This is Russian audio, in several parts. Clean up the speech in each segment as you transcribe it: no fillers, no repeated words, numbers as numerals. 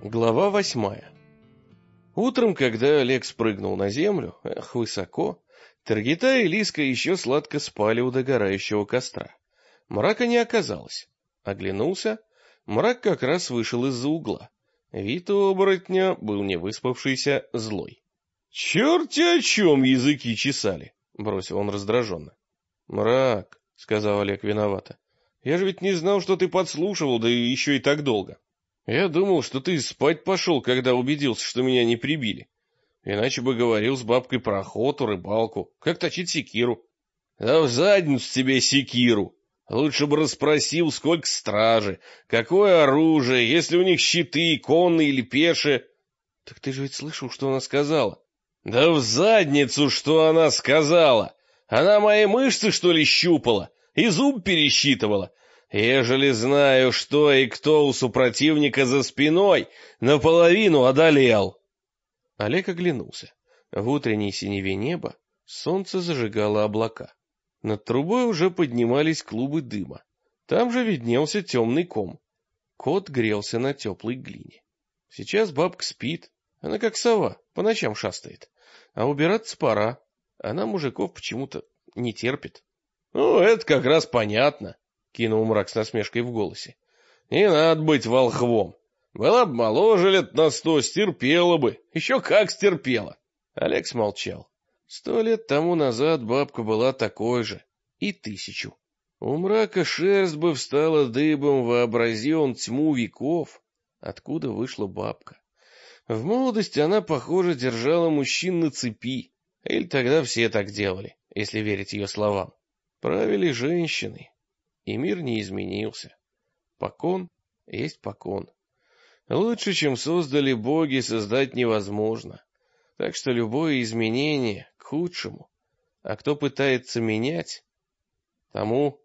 Глава 8. Утром, когда Олег спрыгнул на землю, высоко, Таргитай и Лиска еще сладко спали у догорающего костра. Мрака не оказалось. Оглянулся, мрак как раз вышел из-за угла. Вид у оборотня был невыспавшийся, злой. — Черти о чем языки чесали! — бросил он раздраженно. — Мрак, — сказал Олег виновато, — я же ведь не знал, что ты подслушивал, да еще и так долго. Я думал, что ты спать пошел, когда убедился, что меня не прибили. Иначе бы говорил с бабкой про охоту, рыбалку, как точить секиру. Да в задницу тебе секиру! Лучше бы расспросил, сколько стражи, какое оружие, если у них щиты, конные или пешие. Так ты же ведь слышал, что она сказала? Да в задницу, что она сказала! Она мои мышцы, что ли, щупала? И зуб пересчитывала? Ежели знаю, что и кто у супротивника за спиной, наполовину одолел. Олег оглянулся. В утренней синеве неба солнце зажигало облака. Над трубой уже поднимались клубы дыма. Там же виднелся темный ком. Кот грелся на теплой глине. Сейчас бабка спит, она как сова, по ночам шастает. А убираться пора, она мужиков почему-то не терпит. Ну, это как раз понятно. Кинул мрак с насмешкой в голосе. Не надо быть волхвом. Была бы моложе лет на 100, стерпела бы. Еще как стерпела. Олег смолчал. 100 лет тому назад бабка была такой же. И 1000. У мрака шерсть бы встала дыбом, вообрази он тьму веков. Откуда вышла бабка? В молодости она, похоже, держала мужчин на цепи. Или тогда все так делали, если верить ее словам. Правили женщины. И мир не изменился. Покон есть покон. Лучше, чем создали боги, создать невозможно. Так что любое изменение к худшему. А кто пытается менять, тому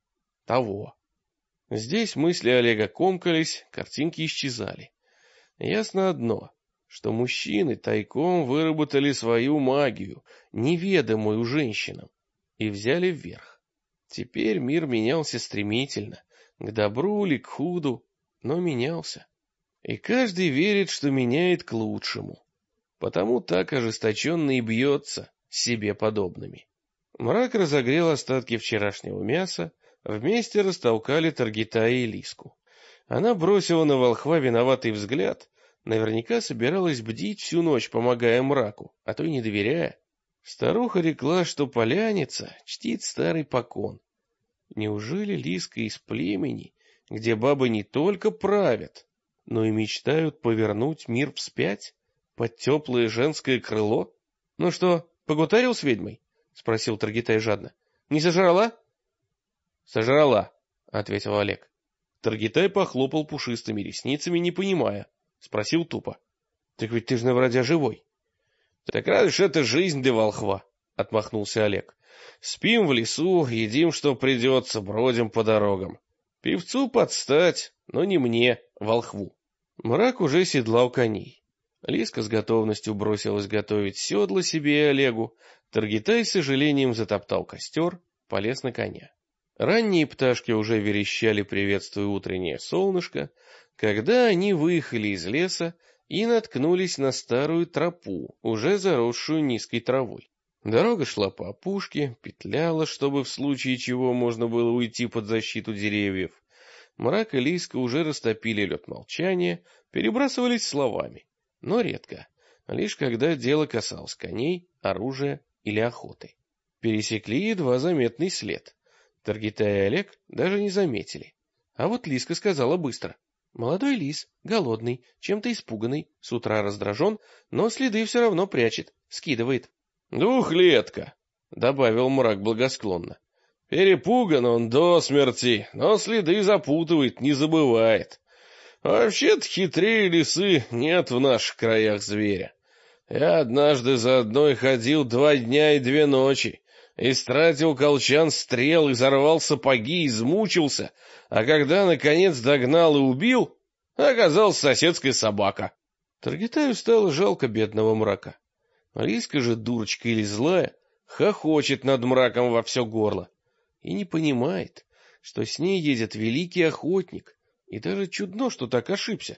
того. Здесь мысли Олега комкались, картинки исчезали. Ясно одно, что мужчины тайком выработали свою магию, неведомую женщинам, и взяли вверх. Теперь мир менялся стремительно, к добру или к худу, но менялся. И каждый верит, что меняет к лучшему. Потому так ожесточенно и бьется с себе подобными. Мрак разогрел остатки вчерашнего мяса, вместе растолкали Таргитая и Лиску. Она бросила на волхва виноватый взгляд, наверняка собиралась бдить всю ночь, помогая мраку, а то и не доверяя. Старуха рекла, что поляница чтит старый покон. Неужели Лиска из племени, где бабы не только правят, но и мечтают повернуть мир вспять под теплое женское крыло? — Ну что, погутарил с ведьмой? — спросил Таргитай жадно. — Не сожрала? — Сожрала, — ответил Олег. Таргитай похлопал пушистыми ресницами, не понимая. Спросил тупо. — Так ведь ты же на вроде живой. — Так разве ж это жизнь для волхва? — отмахнулся Олег. — Спим в лесу, едим, что придется, бродим по дорогам. Певцу подстать, но не мне, волхву. Мрак уже седлал коней. Лиска с готовностью бросилась готовить седло себе и Олегу. Таргитай с сожалением затоптал костер, полез на коня. Ранние пташки уже верещали, приветствуя утреннее солнышко, когда они выехали из леса и наткнулись на старую тропу, уже заросшую низкой травой. Дорога шла по опушке, петляла, чтобы в случае чего можно было уйти под защиту деревьев. Мрак и Лиска уже растопили лед молчания, перебрасывались словами, но редко, лишь когда дело касалось коней, оружия или охоты. Пересекли едва заметный след. Таргитай и Олег даже не заметили. А вот Лиска сказала быстро. Молодой лис, голодный, чем-то испуганный, с утра раздражен, но следы все равно прячет, скидывает. — Двухлетка, — добавил мрак благосклонно. — Перепуган он до смерти, но следы запутывает, не забывает. Вообще-то хитрее лисы нет в наших краях зверя. Я однажды за одной ходил 2 дня и 2 ночи, истратил колчан стрел, изорвал сапоги, измучился, а когда, наконец, догнал и убил, оказалась соседская собака. Таргитаю стало жалко бедного мрака. Лиска же, дурочка или злая, хохочет над мраком во все горло и не понимает, что с ней едет великий охотник, и даже чудно, что так ошибся.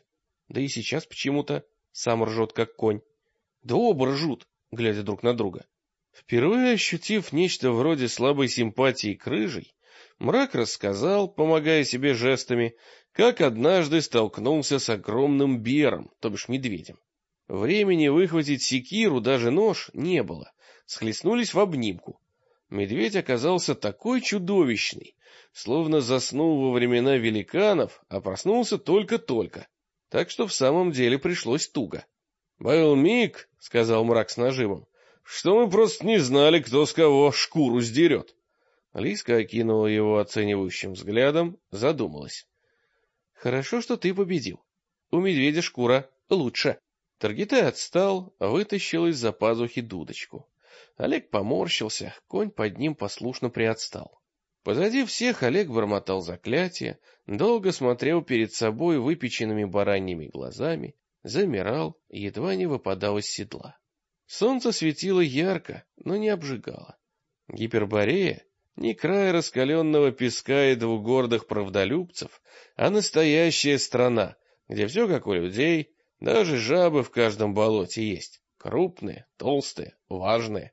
Да и сейчас почему-то сам ржет, как конь. Да оба ржут, глядя друг на друга. Впервые ощутив нечто вроде слабой симпатии к рыжей, Мрак рассказал, помогая себе жестами, как однажды столкнулся с огромным бером, то бишь медведем. Времени выхватить секиру, даже нож, не было. Схлестнулись в обнимку. Медведь оказался такой чудовищный, словно заснул во времена великанов, а проснулся только-только. Так что в самом деле пришлось туго. — Был миг, — сказал Мрак с нажимом, — что мы просто не знали, кто с кого шкуру сдерет. Лиска окинула его оценивающим взглядом, задумалась. — Хорошо, что ты победил. У медведя шкура лучше. Таргитай отстал, вытащил из-за пазухи дудочку. Олег поморщился, конь под ним послушно приотстал. Позади всех Олег бормотал заклятие, долго смотрел перед собой выпеченными бараньими глазами, замирал, едва не выпадал из седла. Солнце светило ярко, но не обжигало. Гиперборея — не край раскаленного песка и двух гордых правдолюбцев, а настоящая страна, где все как у людей, даже жабы в каждом болоте есть, крупные, толстые, важные.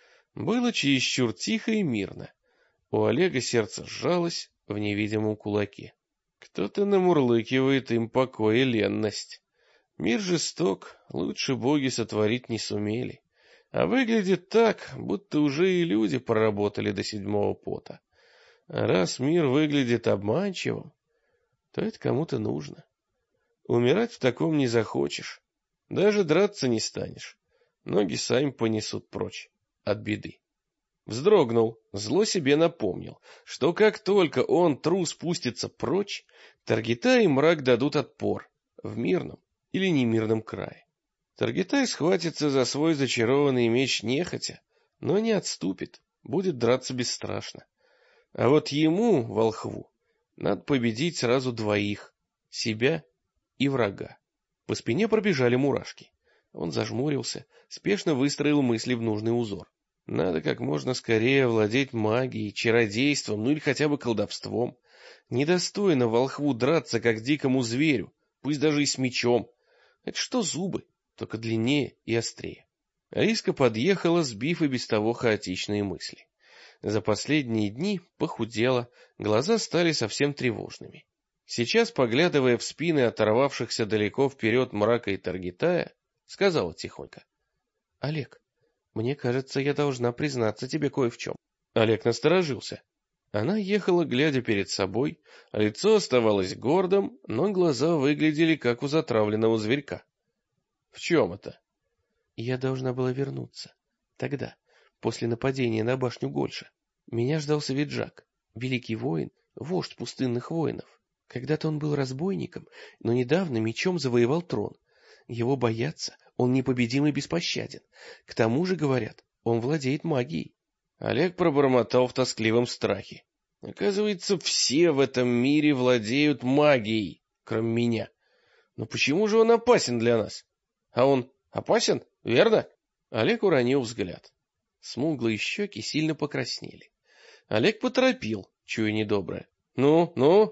Было чересчур тихо и мирно. У Олега сердце сжалось в невидимом кулаке. Кто-то намурлыкивает им покой и ленность. Мир жесток, лучше боги сотворить не сумели. А выглядит так, будто уже и люди проработали до седьмого пота. А раз мир выглядит обманчивым, то это кому-то нужно. Умирать в таком не захочешь, даже драться не станешь. Ноги сами понесут прочь от беды. Вздрогнул, зло себе напомнил, что как только он, трус, спустится прочь, Таргитай и Мрак дадут отпор в мирном или немирном крае. Таргитай схватится за свой зачарованный меч нехотя, но не отступит, будет драться бесстрашно. А вот ему, волхву, надо победить сразу двоих — себя и врага. По спине пробежали мурашки. Он зажмурился, спешно выстроил мысли в нужный узор. Надо как можно скорее овладеть магией, чародейством, ну или хотя бы колдовством. Недостойно волхву драться, как дикому зверю, пусть даже и с мечом. Это что зубы, только длиннее и острее. Лиска подъехала, сбив и без того хаотичные мысли. За последние дни похудела, глаза стали совсем тревожными. Сейчас, поглядывая в спины оторвавшихся далеко вперед Мрака и Таргитая, сказала тихонько: — Олег, мне кажется, я должна признаться тебе кое в чем. Олег насторожился. Она ехала, глядя перед собой, лицо оставалось гордым, но глаза выглядели, как у затравленного зверька. — В чем это? — Я должна была вернуться. Тогда, после нападения на башню Гольша, меня ждал Свиджак, великий воин, вождь пустынных воинов. Когда-то он был разбойником, но недавно мечом завоевал трон. Его боятся, он непобедим и беспощаден. К тому же, говорят, он владеет магией. Олег пробормотал в тоскливом страхе. Оказывается, все в этом мире владеют магией, кроме меня. Но почему же он опасен для нас? А он опасен, верно? Олег уронил взгляд. Смуглые щеки сильно покраснели. Олег поторопил, чуя недоброе. Ну, ну?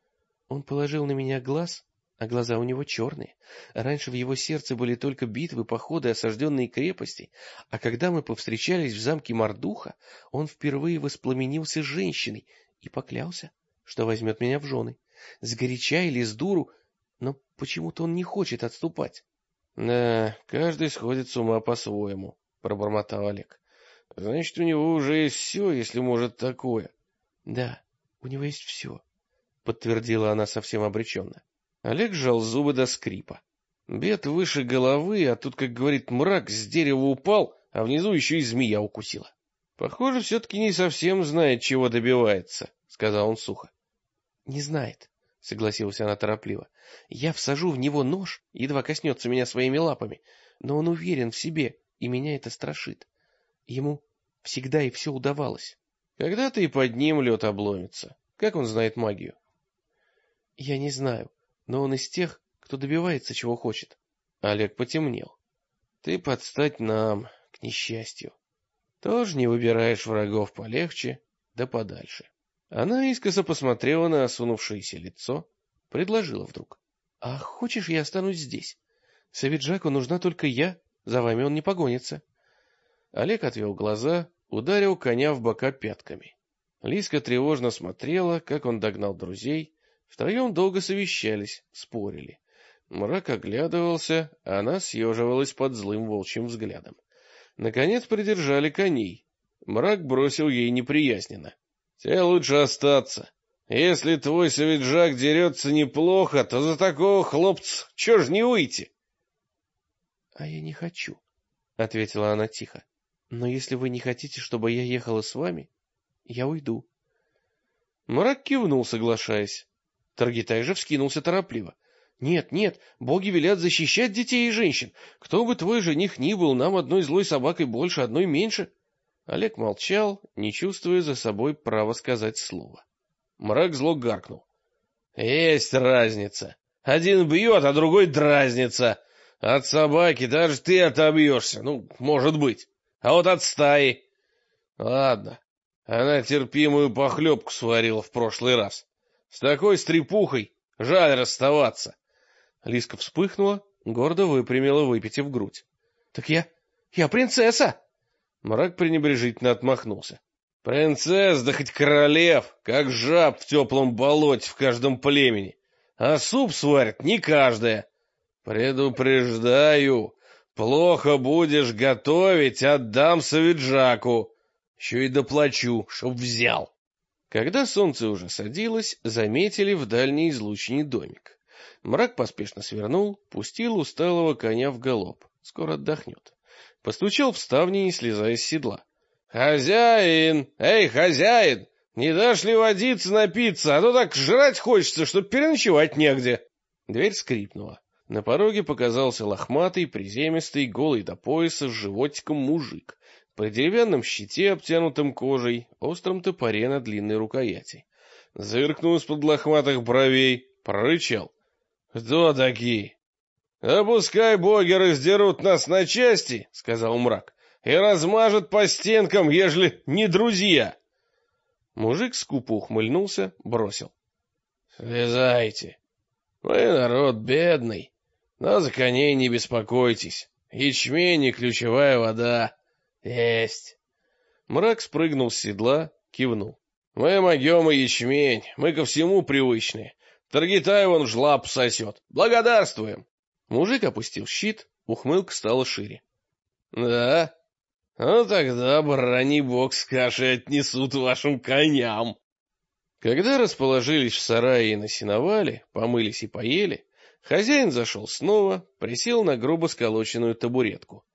Он положил на меня глаз, а глаза у него черные. Раньше в его сердце были только битвы, походы, осажденные крепости, а когда мы повстречались в замке Мордуха, он впервые воспламенился женщиной и поклялся, что возьмет меня в жены. Сгоряча или с дуру, но почему-то он не хочет отступать. — Да, каждый сходит с ума по-своему, — пробормотал Олег. — Значит, у него уже есть все, если может такое. — Да, у него есть все, — подтвердила она совсем обреченно. Олег сжал зубы до скрипа. Бед выше головы, а тут, как говорит Мрак, с дерева упал, а внизу еще и змея укусила. — Похоже, все-таки не совсем знает, чего добивается, — сказал он сухо. — Не знает, — согласилась она торопливо. — Я всажу в него нож, едва коснется меня своими лапами, но он уверен в себе, и меня это страшит. Ему всегда и все удавалось. Когда-то и под ним лед обломится. Как он знает магию? — Я не знаю, но он из тех, кто добивается, чего хочет. Олег потемнел. — Ты подстать нам, к несчастью. Тоже не выбираешь врагов полегче, да подальше. Она искоса посмотрела на осунувшееся лицо, предложила вдруг. — А хочешь, я останусь здесь? Савиджаку нужна только я, за вами он не погонится. Олег отвел глаза, ударил коня в бока пятками. Лиска тревожно смотрела, как он догнал друзей. Втроем долго совещались, спорили. Мрак оглядывался, а она съеживалась под злым волчьим взглядом. Наконец придержали коней. Мрак бросил ей неприязненно: — Тебе лучше остаться. Если твой Савиджак дерется неплохо, то за такого хлопца чё ж не выйти? — А я не хочу, — ответила она тихо. — Но если вы не хотите, чтобы я ехала с вами, я уйду. Мрак кивнул, соглашаясь. Таргитай же вскинулся торопливо. — Нет, нет, боги велят защищать детей и женщин. Кто бы твой жених ни был, нам одной злой собакой больше, одной меньше. Олег молчал, не чувствуя за собой права сказать слово. Мрак зло гаркнул: — Есть разница. Один бьет, а другой дразнится. От собаки даже ты отобьешься, ну, может быть. А вот от стаи... Ладно, она терпимую похлебку сварила в прошлый раз. С такой стрепухой жаль расставаться. Лиска вспыхнула, гордо выпрямила, выпитив грудь. — Так я принцесса! Мрак пренебрежительно отмахнулся. — Принцесс, да хоть королев, как жаб в теплом болоте в каждом племени. А суп сварит не каждая. Предупреждаю, плохо будешь готовить, отдам Савиджаку. Еще и доплачу, чтоб взял. Когда солнце уже садилось, заметили в дальней излучине домик. Мрак поспешно свернул, пустил усталого коня в галоп. Скоро отдохнет. Постучал в ставни, не слезая с седла. — Хозяин! Эй, хозяин! Не дашь ли водиться напиться, а то так жрать хочется, что переночевать негде. Дверь скрипнула. На пороге показался лохматый, приземистый, голый до пояса, с животиком мужик. При деревянном щите, обтянутом кожей, остром топоре на длинной рукояти. Зыркнул из-под лохматых бровей, прорычал: — Кто такие? — А пускай боги раздерут нас на части, — сказал мрак, — и размажут по стенкам, ежели не друзья. Мужик скупо ухмыльнулся, бросил: — Слезайте. Вы народ бедный, но за коней не беспокойтесь. Ячмень и ключевая вода есть. Мрак спрыгнул с седла, кивнул. — Мы могем и ячмень, мы ко всему привычные. Таргитай вон в жлоб сосет. Благодарствуем. Мужик опустил щит, ухмылка стала шире. — Да? Ну тогда, брони бог, с кашей отнесут вашим коням. Когда расположились в сарае и на сеновале, помылись и поели, хозяин зашел снова, присел на грубо сколоченную табуретку.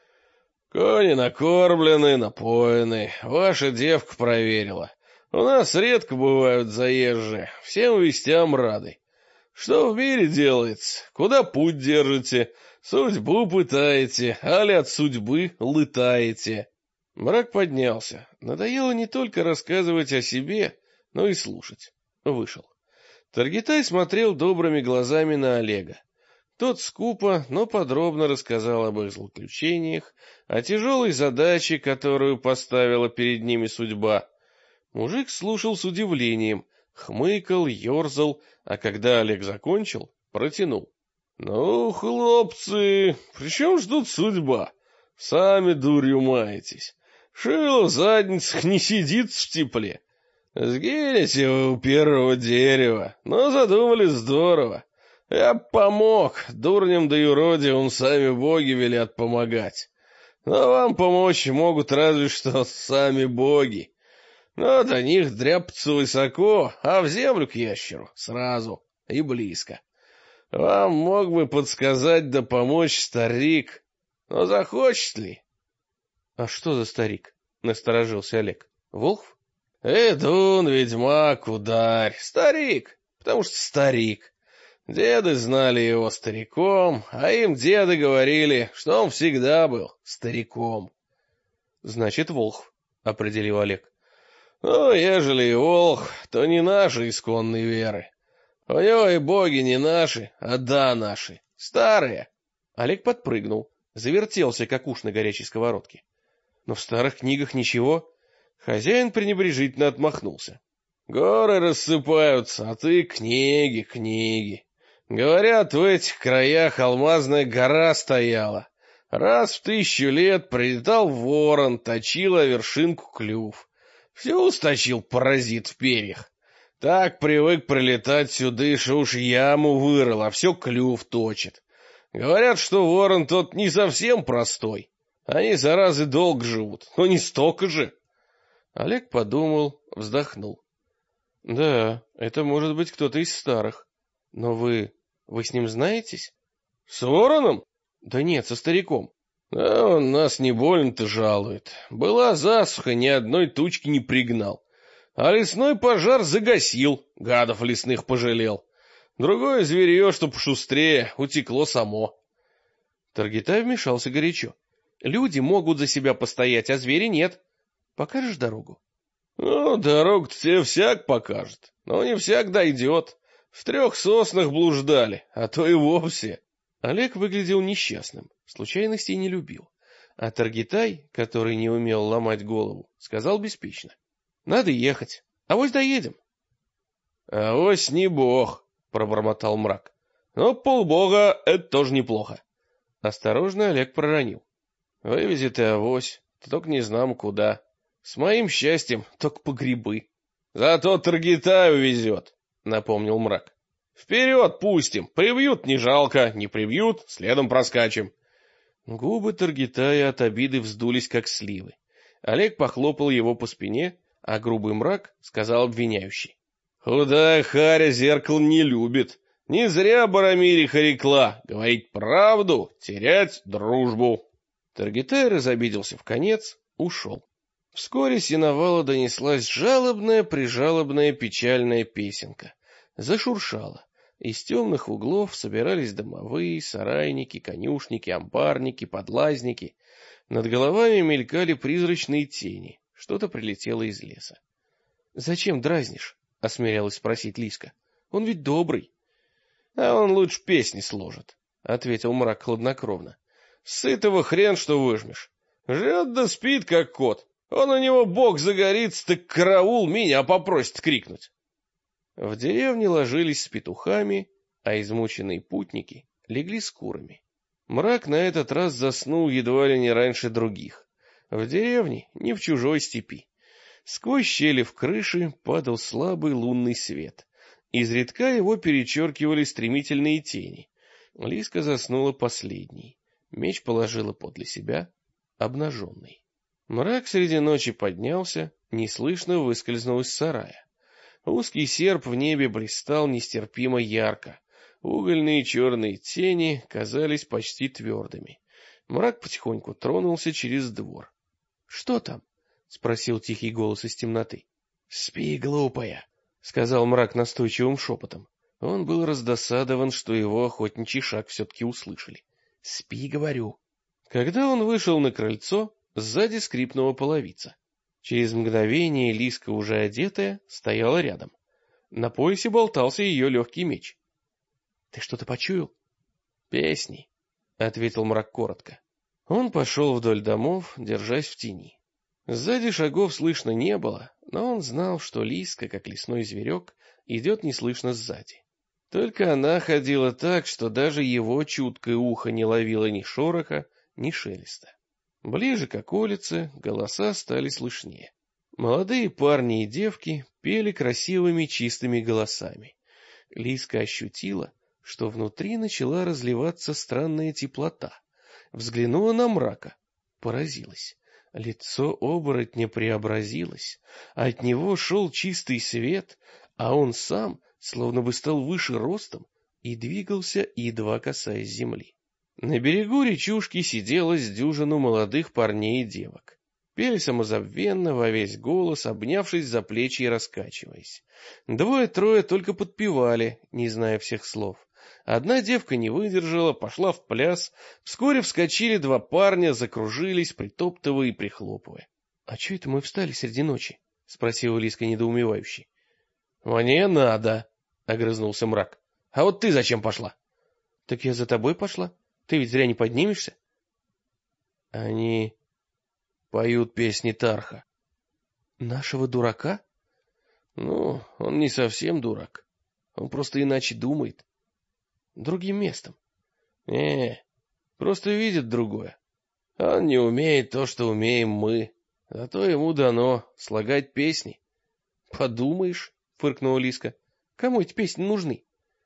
— Кони накормлены, напоены, ваша девка проверила. У нас редко бывают заезжие, всем вестям рады. Что в мире делается? Куда путь держите? Судьбу пытаете, али от судьбы лытаете? Мрак поднялся. Надоело не только рассказывать о себе, но и слушать. Вышел. Таргитай смотрел добрыми глазами на Олега. Тот скупо, но подробно рассказал об их злоключениях, о тяжелой задаче, которую поставила перед ними судьба. Мужик слушал с удивлением, хмыкал, ерзал, а когда Олег закончил, протянул: — Ну, хлопцы, при чем ж тут судьба? Сами дурью маетесь. Шило в задницах не сидит в тепле. Сгинете вы у первого дерева, но задумали здорово. Я помог, дурням да юродивым сами боги велят помогать. Но вам помочь могут разве что сами боги. Но до них дряпаться высоко, а в землю к ящеру сразу и близко. Вам мог бы подсказать да помочь старик, но захочет ли? — А что за старик? — насторожился Олег. — Волхв? — Эдун, ведьмак, ударь. Старик, потому что старик. Деды знали его стариком, а им деды говорили, что он всегда был стариком. — Значит, волхв, — определил Олег. — Ну, ежели и волхв, то не наши исконной веры. У него и боги не наши, а да наши, старые. Олег подпрыгнул, завертелся, как уж на горячей сковородке. Но в старых книгах ничего. Хозяин пренебрежительно отмахнулся. Горы рассыпаются, а ты книги, книги. Говорят, в этих краях алмазная гора стояла. Раз в 1000 лет прилетал ворон, точил о вершинку клюв. Все усточил паразит в перьях. Так привык прилетать сюда, что уж яму вырыл, а все клюв точит. Говорят, что ворон тот не совсем простой. Они, заразы, долго живут, но не столько же. Олег подумал, вздохнул. Да, это может быть кто-то из старых. Но вы с ним знаетесь? С вороном? Да нет, со стариком. А он нас не больно-то жалует. Была засуха, ни одной тучки не пригнал. А лесной пожар загасил, гадов лесных пожалел. Другое зверье, что пошустрее, утекло само. Таргитай вмешался горячо. Люди могут за себя постоять, а звери нет. Покажешь дорогу? Ну, дорогу-то тебе всяк покажет, но не всяк дойдет. В 3 соснах блуждали, а то и вовсе. Олег выглядел несчастным, случайностей не любил. А Таргитай, который не умел ломать голову, сказал беспечно. Надо ехать, авось доедем. Авось не бог, пробормотал мрак. Но полбога — это тоже неплохо. Осторожно Олег проронил. Вывезет и авось, только не знам куда. С моим счастьем только по грибы. Зато Таргитай увезет, напомнил мрак. Вперед пустим, прибьют не жалко, не прибьют, следом проскачем. Губы Таргитая от обиды вздулись, как сливы. Олег похлопал его по спине, а грубый мрак сказал обвиняющий. Худая харя зеркало не любит. Не зря Барамириха рекла: говорить правду, терять дружбу. Таргитай разобиделся в конец, ушел. Вскоре с сеновала донеслась жалобная-прижалобная печальная песенка. Зашуршала. Из темных углов собирались домовые, сарайники, конюшники, амбарники, подлазники. Над головами мелькали призрачные тени. Что-то прилетело из леса. — Зачем дразнишь? — осмелялась спросить Лиска. — Он ведь добрый. — А он лучше песни сложит, — ответил мрак хладнокровно. — Сытого хрен что выжмешь. Жрет да спит, как кот. Он у него бог загорится, так караул меня попросит крикнуть. В деревне ложились с петухами, а измученные путники легли с курами. Мрак на этот раз заснул едва ли не раньше других. В деревне, не в чужой степи. Сквозь щели в крыше падал слабый лунный свет. Изредка его перечеркивали стремительные тени. Лиска заснула последней. Меч положила подле себя, обнаженный. Мрак среди ночи поднялся, неслышно выскользнул из сарая. Узкий серп в небе блистал нестерпимо ярко. Угольные черные тени казались почти твердыми. Мрак потихоньку тронулся через двор. — Что там? — спросил тихий голос из темноты. — Спи, глупая, — сказал мрак настойчивым шепотом. Он был раздосадован, что его охотничий шаг все-таки услышали. — Спи, говорю. Когда он вышел на крыльцо, сзади скрипнула половица. Через мгновение Лиска, уже одетая, стояла рядом. На поясе болтался ее легкий меч. — Ты что-то почуял? — Песни, — ответил мрак коротко. Он пошел вдоль домов, держась в тени. Сзади шагов слышно не было, но он знал, что Лиска, как лесной зверек, идет неслышно сзади. Только она ходила так, что даже его чуткое ухо не ловило ни шороха, ни шелеста. Ближе к околице голоса стали слышнее. Молодые парни и девки пели красивыми чистыми голосами. Лиска ощутила, что внутри начала разливаться странная теплота. Взглянула на мрака, поразилась. Лицо оборотня преобразилось, от него шел чистый свет, а он сам словно бы стал выше ростом и двигался, едва касаясь земли. На берегу речушки сидело с дюжину молодых парней и девок. Пели самозабвенно во весь голос, обнявшись за плечи и раскачиваясь. Двое-трое только подпевали, не зная всех слов. Одна девка не выдержала, пошла в пляс. Вскоре вскочили 2 парня, закружились, притоптывая и прихлопывая. — А че это мы встали среди ночи? — спросила Лиска недоумевающе. — Мне надо, — огрызнулся мрак. — А вот ты зачем пошла? — Так я за тобой пошла. Ты ведь зря не поднимешься. Они поют песни Тарха. Нашего дурака? Ну, он не совсем дурак. Он просто иначе думает. другим местом. Просто видит другое. Он не умеет то, что умеем мы, зато ему дано слагать песни. Подумаешь, фыркнула Лиска, кому эти песни нужны?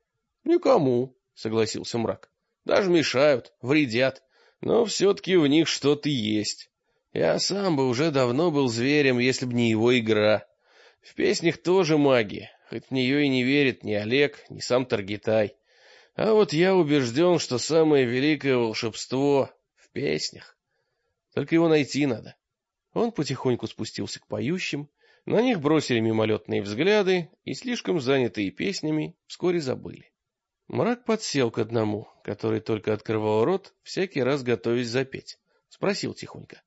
Никому, согласился Мрак. Даже мешают, вредят, но все-таки в них что-то есть. Я сам бы уже давно был зверем, если б не его игра. В песнях тоже магия, хоть в нее и не верит ни Олег, ни сам Таргитай. А вот я убежден, что самое великое волшебство в песнях. Только его найти надо. Он потихоньку спустился к поющим, на них бросили мимолетные взгляды и, слишком занятые песнями, вскоре забыли. Мрак подсел к одному, который только открывал рот, всякий раз готовясь запеть. Спросил тихонько.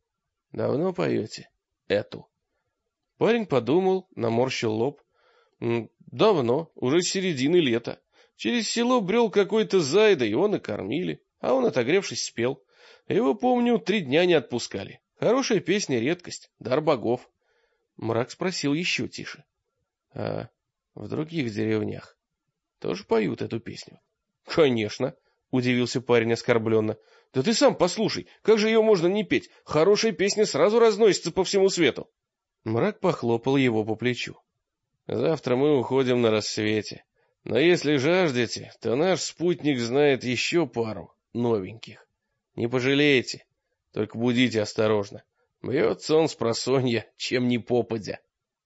— Давно поете эту? Парень подумал, наморщил лоб. — Давно, уже с середины лета. Через село брел какой-то зайда, его накормили, а он, отогревшись, спел. Его, помню, 3 дня не отпускали. Хорошая песня — редкость, дар богов. Мрак спросил еще тише. — А в других деревнях тоже поют эту песню? — Конечно, — удивился парень оскорбленно. — Да ты сам послушай, как же ее можно не петь? Хорошая песня сразу разносится по всему свету. Мрак похлопал его по плечу. — Завтра мы уходим на рассвете. Но если жаждете, то наш спутник знает еще пару новеньких. Не пожалеете, только будите осторожно. Бьется он спросонья, чем ни попадя.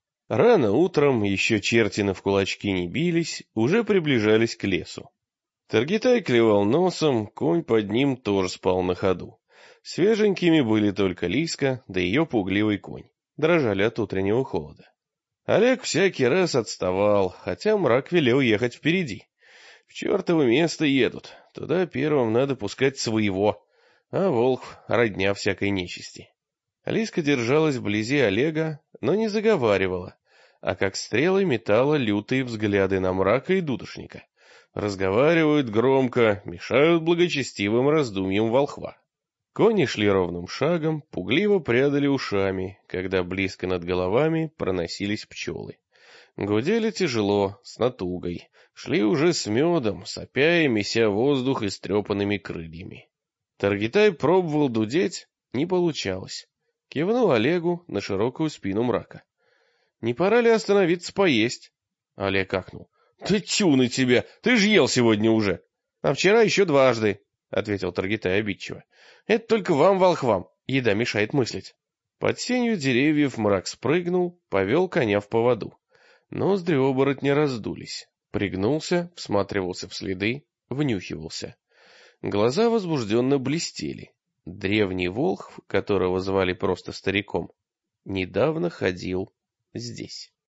Рано утром, еще чертины в кулачки не бились, уже приближались к лесу. Таргитай клевал носом, конь под ним тоже спал на ходу. Свеженькими были только Лиска, да ее пугливый конь. Дрожали от утреннего холода. Олег всякий раз отставал, хотя Мрак велел ехать впереди. В чертово место едут, туда первым надо пускать своего, а Волхв — родня всякой нечисти. Лиска держалась вблизи Олега, но не заговаривала, а как стрелы метала лютые взгляды на Мрака и Дудошника. Разговаривают громко, мешают благочестивым раздумьям волхва. Кони шли ровным шагом, пугливо прядали ушами, когда близко над головами проносились пчелы. Гудели тяжело, с натугой, шли уже с медом, сопя и меся воздух истрепанными крыльями. Таргитай пробовал дудеть, не получалось. Кивнул Олегу на широкую спину Мрака. — Не пора ли остановиться поесть? Олег ахнул. — Ты тю на тебя, ты ж ел сегодня уже. — А вчера еще дважды, — ответил Таргитай обидчиво. — Это только вам, волхвам, еда мешает мыслить. Под сенью деревьев Мрак спрыгнул, повел коня в поводу. Ноздри оборотня раздулись. Пригнулся, всматривался в следы, внюхивался. Глаза возбужденно блестели. Древний волхв, которого звали просто стариком, недавно ходил здесь.